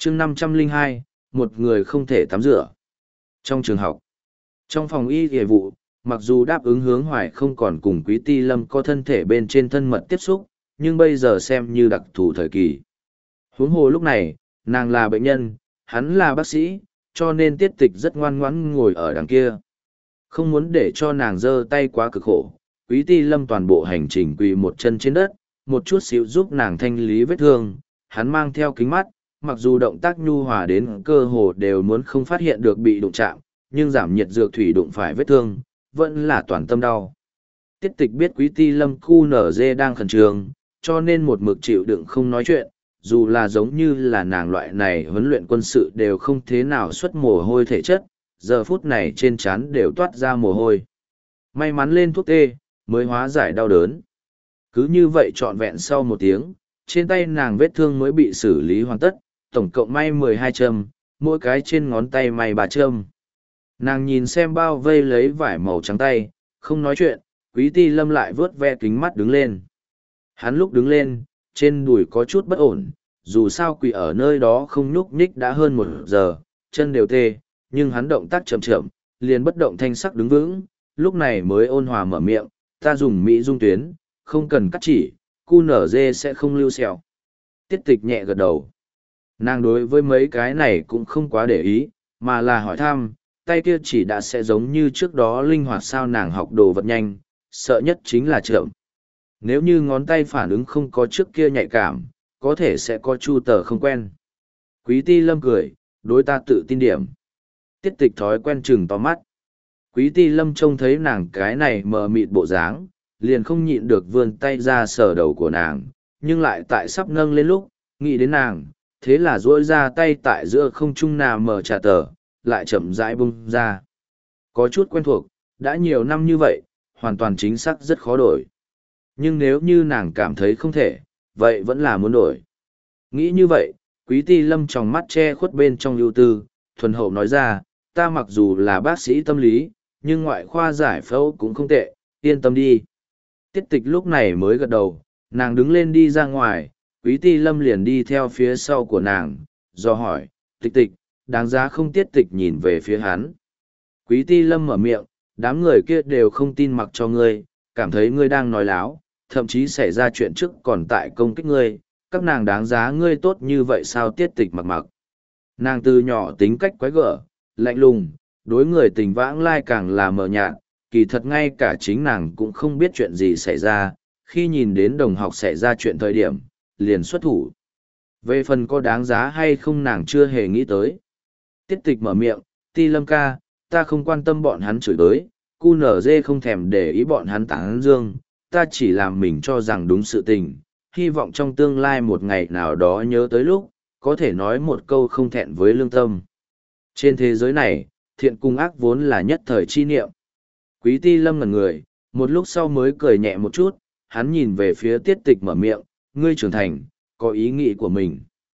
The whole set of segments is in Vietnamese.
chương 502, một người không thể tắm rửa. Trong trường học, trong phòng y y vụ, mặc dù đáp ứng Hướng Hoài không còn cùng Quý Ti Lâm có thân thể bên trên thân mật tiếp xúc, nhưng bây giờ xem như đặc thù thời kỳ. Huống hồ lúc này, nàng là bệnh nhân, hắn là bác sĩ, cho nên Tiết Tịch rất ngoan ngoãn ngồi ở đằng kia. Không muốn để cho nàng giơ tay quá cực khổ, Quý Ti Lâm toàn bộ hành trình quỳ một chân trên đất, một chút xíu giúp nàng thanh lý vết thương. Hắn mang theo kính mắt, mặc dù động tác nhu hòa đến cơ hồ đều muốn không phát hiện được bị đụng chạm, nhưng giảm nhiệt dược thủy đụng phải vết thương, vẫn là toàn tâm đau. Tiết Tịch biết Quý Ti Lâm QNZ đang khẩn trương, cho nên một mực chịu đựng không nói chuyện, dù là giống như là nàng loại này huấn luyện quân sự đều không thế nào xuất mồ hôi thể chất, giờ phút này trên trán đều toát ra mồ hôi. May mắn lên thuốc tê, mới hóa giải đau đớn. Cứ như vậy trọn vẹn sau một tiếng, trên tay nàng vết thương mới bị xử lý hoàn tất, tổng cộng may 12 châm, mỗi cái trên ngón tay may 3 châm. Nàng nhìn xem bao vây lấy vải màu trắng tay, không nói chuyện, Quý Ti Lâm lại vớt ve kính mắt đứng lên. Hắn lúc đứng lên, trên đùi có chút bất ổn, dù sao quỳ ở nơi đó không nhúc nhích đã hơn 1 giờ, chân đều tê, nhưng hắn động tác chậm chậm, liền bất động thanh sắc đứng vững, lúc này mới ôn hòa mở miệng, ta dùng mỹ dung tuyến, không cần cắt chỉ, QNZ sẽ không lưu sẹo. Tiết Tịch nhẹ gật đầu. Nàng đối với mấy cái này cũng không quá để ý, mà là hỏi thăm, tay kia chỉ đã sẽ giống như trước đó linh hoạt sao nàng học đồ vật nhanh, sợ nhất chính là chậm. Nếu như ngón tay phản ứng không có trước kia nhạy cảm, có thể sẽ có chu tờ không quen. Quý Ti Lâm cười, đối ta tự tin điểm. Tiết Tịch thói quen chừng to mắt. Quý Ti Lâm trông thấy nàng cái này mờ mịt bộ dáng, liền không nhịn được vươn tay ra sờ đầu của nàng, nhưng lại tại sắp nâng lên lúc, nghĩ đến nàng, thế là duỗi ra tay tại giữa không trung nào mở trà tờ, lại chậm rãi bung ra. Có chút quen thuộc, đã nhiều năm như vậy, hoàn toàn chính xác rất khó đổi. Nhưng nếu như nàng cảm thấy không thể, vậy vẫn là muốn đổi. Nghĩ như vậy, Quý Ti Lâm trong mắt che khuất bên trong ưu tư, thuần hậu nói ra, ta mặc dù là bác sĩ tâm lý, nhưng ngoại khoa giải phẫu cũng không tệ, yên tâm đi. Tiết Tịch lúc này mới gật đầu, nàng đứng lên đi ra ngoài, Quý Ti Lâm liền đi theo phía sau của nàng, do hỏi, Tịch Tịch, đáng giá không? Tiết Tịch nhìn về phía hắn. Quý Ti Lâm mở miệng, đám người kia đều không tin mặc cho ngươi, cảm thấy ngươi đang nói láo, thậm chí xảy ra chuyện trước còn tại công kích ngươi, các nàng đáng giá ngươi tốt như vậy sao? Tiết Tịch mặc mặc. Nàng từ nhỏ tính cách quái gở, lạnh lùng, đối người tình vãng lai càng là mờ nhạt, kỳ thật ngay cả chính nàng cũng không biết chuyện gì xảy ra, khi nhìn đến đồng học xảy ra chuyện thời điểm, liền xuất thủ. Về phần có đáng giá hay không nàng chưa hề nghĩ tới. Tiết Tịch mở miệng, Ti Lâm ca, ta không quan tâm bọn hắn chửi tới, QNZ không thèm để ý bọn hắn tán dương, ta chỉ làm mình cho rằng đúng sự tình, hy vọng trong tương lai một ngày nào đó nhớ tới lúc, có thể nói một câu không thẹn với lương tâm. Trên thế giới này, thiện cùng ác vốn là nhất thời chi niệm. Quý Ti Lâm ngẩn người, một lúc sau mới cười nhẹ một chút, hắn nhìn về phía Tiết Tịch mở miệng, ngươi trưởng thành, có ý nghĩ của mình.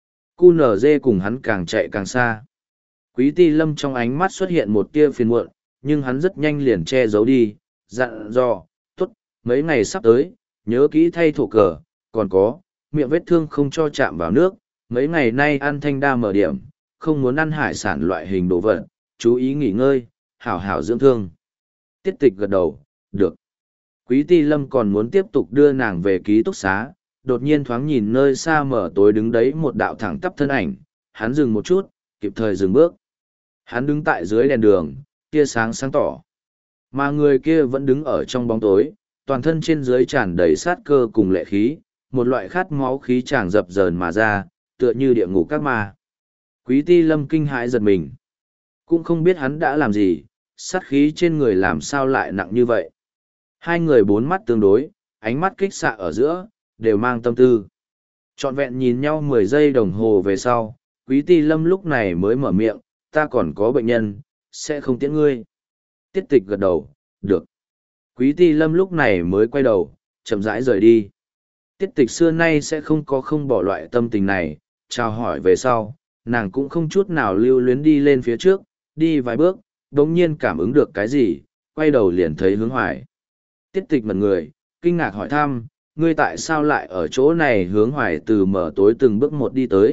QNZ cùng hắn càng chạy càng xa. Quý Ti Lâm trong ánh mắt xuất hiện một tia phiền muộn, nhưng hắn rất nhanh liền che giấu đi, dặn dò, tốt, mấy ngày sắp tới, nhớ kỹ thay thổ cờ, còn có, miệng vết thương không cho chạm vào nước, mấy ngày nay ăn thanh đa mở điểm, không muốn ăn hải sản loại hình đồ vật, chú ý nghỉ ngơi, hảo hảo dưỡng thương. Tiết Tịch gật đầu, được. Quý Ti Lâm còn muốn tiếp tục đưa nàng về ký túc xá, đột nhiên thoáng nhìn nơi xa mở tối đứng đấy một đạo thẳng tắp thân ảnh, hắn dừng một chút, kịp thời dừng bước. Hắn đứng tại dưới đèn đường, tia sáng sáng tỏ. Mà người kia vẫn đứng ở trong bóng tối, toàn thân trên dưới tràn đầy sát cơ cùng lệ khí, một loại khát máu khí tràn dập dờn mà ra, tựa như địa ngục các ma. Quý Ti Lâm kinh hãi giật mình. Cũng không biết hắn đã làm gì, sát khí trên người làm sao lại nặng như vậy. Hai người bốn mắt tương đối, ánh mắt kích xạ ở giữa, đều mang tâm tư. Trọn vẹn nhìn nhau 10 giây đồng hồ về sau, Quý Ti Lâm lúc này mới mở miệng, ta còn có bệnh nhân, sẽ không tiễn ngươi. Tiết Tịch gật đầu, được. Quý Ti Lâm lúc này mới quay đầu, chậm rãi rời đi. Tiết Tịch xưa nay sẽ không bỏ loại tâm tình này, chào hỏi về sau, nàng cũng không chút nào lưu luyến đi lên phía trước, đi vài bước, đống nhiên cảm ứng được cái gì, quay đầu liền thấy Hướng Hoài. Tiết Tịch mật người, kinh ngạc hỏi thăm, ngươi tại sao lại ở chỗ này? Hướng Hoài từ mở tối từng bước một đi tới,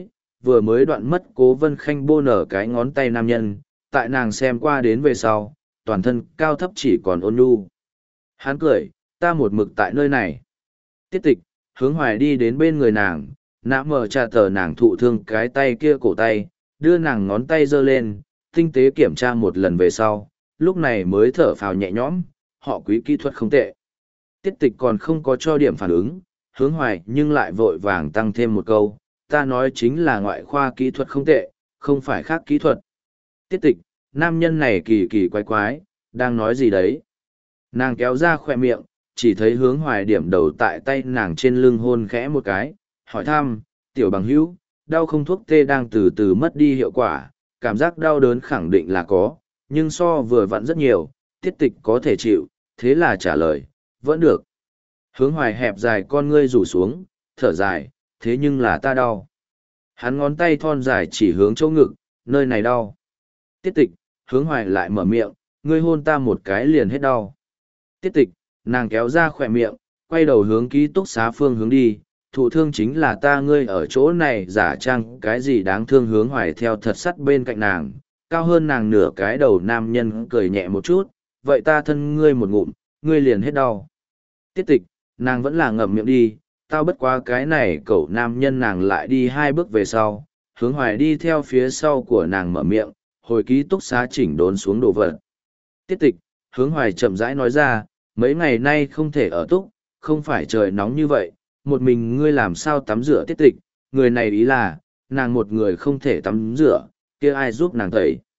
vừa mới đoạn mất Cố Vân Khanh bô nở cái ngón tay nam nhân, tại nàng xem qua đến về sau, toàn thân cao thấp chỉ còn ôn nhu. Hắn cười, ta một mực tại nơi này. Tiết tịch, hướng hoài đi đến bên người nàng, nã mở trà tờ nàng thụ thương cái tay kia cổ tay, đưa nàng ngón tay giơ lên, tinh tế kiểm tra một lần về sau, lúc này mới thở phào nhẹ nhõm, họ Quý kỹ thuật không tệ. Tiết tịch còn không có cho điểm phản ứng, hướng hoài nhưng lại vội vàng tăng thêm một câu, ta nói chính là ngoại khoa kỹ thuật không tệ, không phải khác kỹ thuật. Tiết tịch, nam nhân này kỳ kỳ quái quái, đang nói gì đấy? Nàng kéo ra khỏe miệng, chỉ thấy hướng hoài điểm đầu tại tay nàng trên lưng hôn khẽ một cái, hỏi thăm, tiểu bằng hữu, đau không thuốc tê đang từ từ mất đi hiệu quả, cảm giác đau đớn khẳng định là có, nhưng so vừa vặn rất nhiều, tiết tịch có thể chịu, thế là trả lời, vẫn được. Hướng hoài hẹp dài con ngươi rủ xuống, thở dài, thế nhưng là ta đau. Hắn ngón tay thon dài chỉ hướng chỗ ngực, nơi này đau. Tiết tịch, hướng hoài lại mở miệng, ngươi hôn ta một cái liền hết đau. Tiết tịch, nàng kéo ra khỏe miệng, quay đầu hướng ký túc xá phương hướng đi, thụ thương chính là ta, ngươi ở chỗ này giả trang cái gì đáng thương. Hướng hoài theo thật sắt bên cạnh nàng, cao hơn nàng nửa cái đầu nam nhân cười nhẹ một chút, vậy ta thân ngươi một ngụm, ngươi liền hết đau. Tiết tịch, nàng vẫn là ngậm miệng đi, tao bất quá cái này cậu nam nhân. Nàng lại đi 2 bước về sau, hướng hoài đi theo phía sau của nàng mở miệng, hồi ký túc xá chỉnh đốn xuống đồ vật. Tiết tịch, hướng hoài chậm rãi nói ra, mấy ngày nay không thể ở túc, không phải trời nóng như vậy, một mình ngươi làm sao tắm rửa. Tiết tịch, người này ý là, nàng một người không thể tắm rửa, kia ai giúp nàng tẩy.